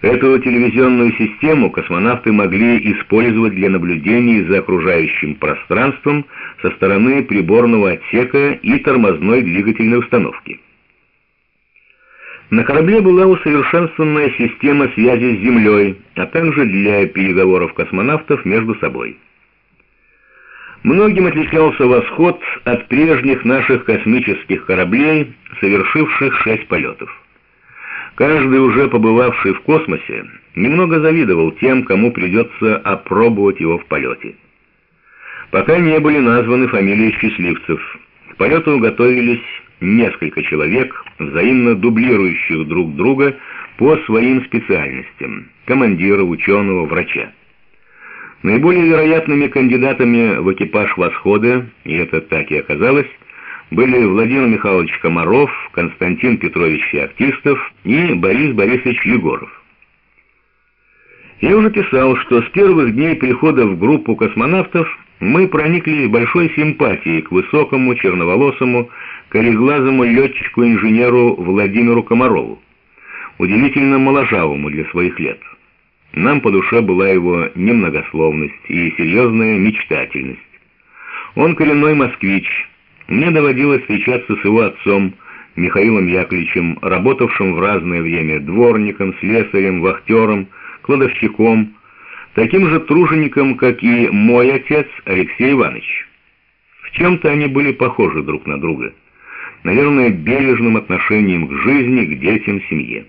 Эту телевизионную систему космонавты могли использовать для наблюдений за окружающим пространством со стороны приборного отсека и тормозной двигательной установки. На корабле была усовершенствованная система связи с Землей, а также для переговоров космонавтов между собой. Многим отличался «Восход» от прежних наших космических кораблей, совершивших 6 полетов. Каждый, уже побывавший в космосе, немного завидовал тем, кому придется опробовать его в полете. Пока не были названы фамилии счастливцев. К полету готовились несколько человек, взаимно дублирующих друг друга по своим специальностям – командира, ученого, врача. Наиболее вероятными кандидатами в экипаж «Восхода», и это так и оказалось, были Владимир Михайлович Комаров, Константин Петрович Феоктистов и Борис Борисович Егоров. Я уже писал, что с первых дней прихода в группу космонавтов мы прониклись большой симпатией к высокому, черноволосому, кореглазому летчику-инженеру Владимиру Комарову, удивительно моложавому для своих лет. Нам по душе была его немногословность и серьезная мечтательность. Он коренной москвич. Мне доводилось встречаться с его отцом, Михаилом Яковлевичем, работавшим в разное время дворником, слесарем, вахтером, кладовщиком, таким же тружеником, как и мой отец Алексей Иванович. В чем-то они были похожи друг на друга. Наверное, бережным отношением к жизни, к детям, семье.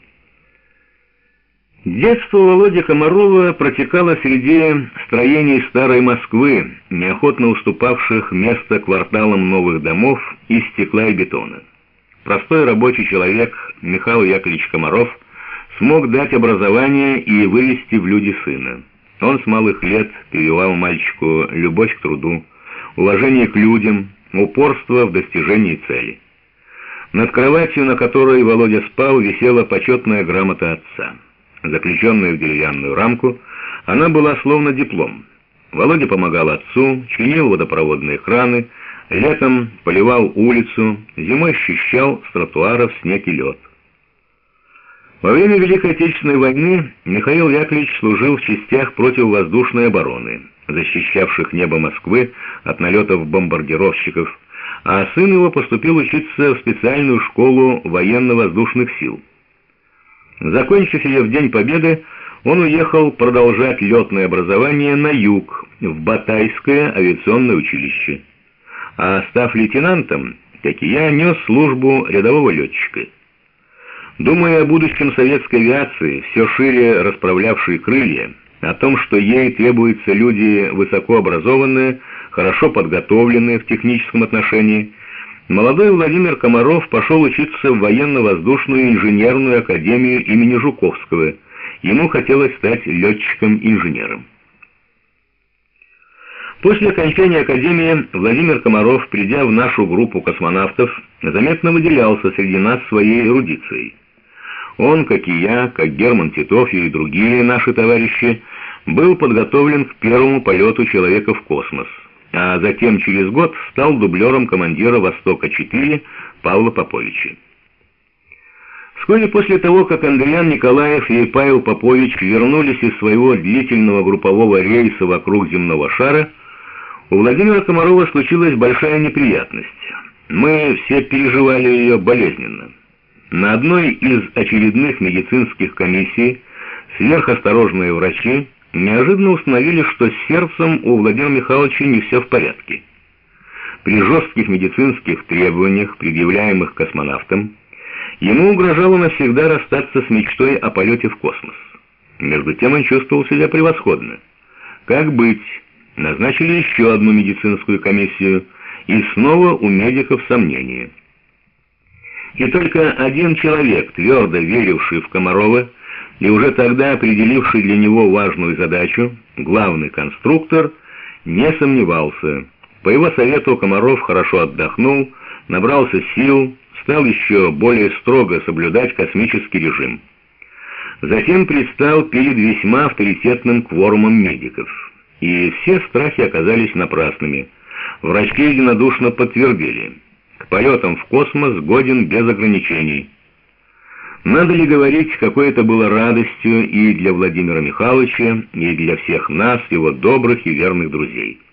Детство Володи Комарова протекало среди строений старой Москвы, неохотно уступавших место кварталам новых домов из стекла и бетона. Простой рабочий человек Михаил Яковлевич Комаров смог дать образование и вывести в люди сына. Он с малых лет прививал мальчику любовь к труду, уважение к людям, упорство в достижении цели. Над кроватью, на которой Володя спал, висела почетная грамота отца. Заключенная в деревянную рамку, она была словно диплом. Володя помогал отцу, чинил водопроводные краны, летом поливал улицу, зимой счищал с тротуаров снег и лед. Во время Великой Отечественной войны Михаил Яковлевич служил в частях противовоздушной обороны, защищавших небо Москвы от налетов бомбардировщиков, а сын его поступил учиться в специальную школу военно-воздушных сил. Закончив ее в День Победы, он уехал продолжать летное образование на юг, в Батайское авиационное училище. А став лейтенантом, как и я, нес службу рядового летчика. Думая о будущем советской авиации, все шире расправлявшей крылья, о том, что ей требуются люди высокообразованные, хорошо подготовленные в техническом отношении, молодой Владимир Комаров пошел учиться в военно-воздушную инженерную академию имени Жуковского. Ему хотелось стать летчиком-инженером. После окончания академии Владимир Комаров, придя в нашу группу космонавтов, заметно выделялся среди нас своей эрудицией. Он, как и я, как Герман Титов и другие наши товарищи, был подготовлен к первому полету человека в космос, а затем через год стал дублером командира «Востока-4» Павла Поповича. Вскоре после того, как Андриан Николаев и Павел Попович вернулись из своего длительного группового рейса вокруг земного шара, у Владимира Комарова случилась большая неприятность. Мы все переживали ее болезненно. На одной из очередных медицинских комиссий сверхосторожные врачи неожиданно установили, что с сердцем у Владимира Михайловича не все в порядке. При жестких медицинских требованиях, предъявляемых космонавтам, ему угрожало навсегда расстаться с мечтой о полете в космос. Между тем он чувствовал себя превосходно. Как быть? Назначили еще одну медицинскую комиссию, и снова у медиков сомнения. И только один человек, твердо веривший в Комарова и уже тогда определивший для него важную задачу, главный конструктор, не сомневался. По его совету Комаров хорошо отдохнул, набрался сил, стал еще более строго соблюдать космический режим. Затем предстал перед весьма авторитетным кворумом медиков. И все страхи оказались напрасными. Врачи единодушно подтвердили: к полетам в космос годен без ограничений. Надо ли говорить, какой это было радостью и для Владимира Михайловича, и для всех нас, его добрых и верных друзей.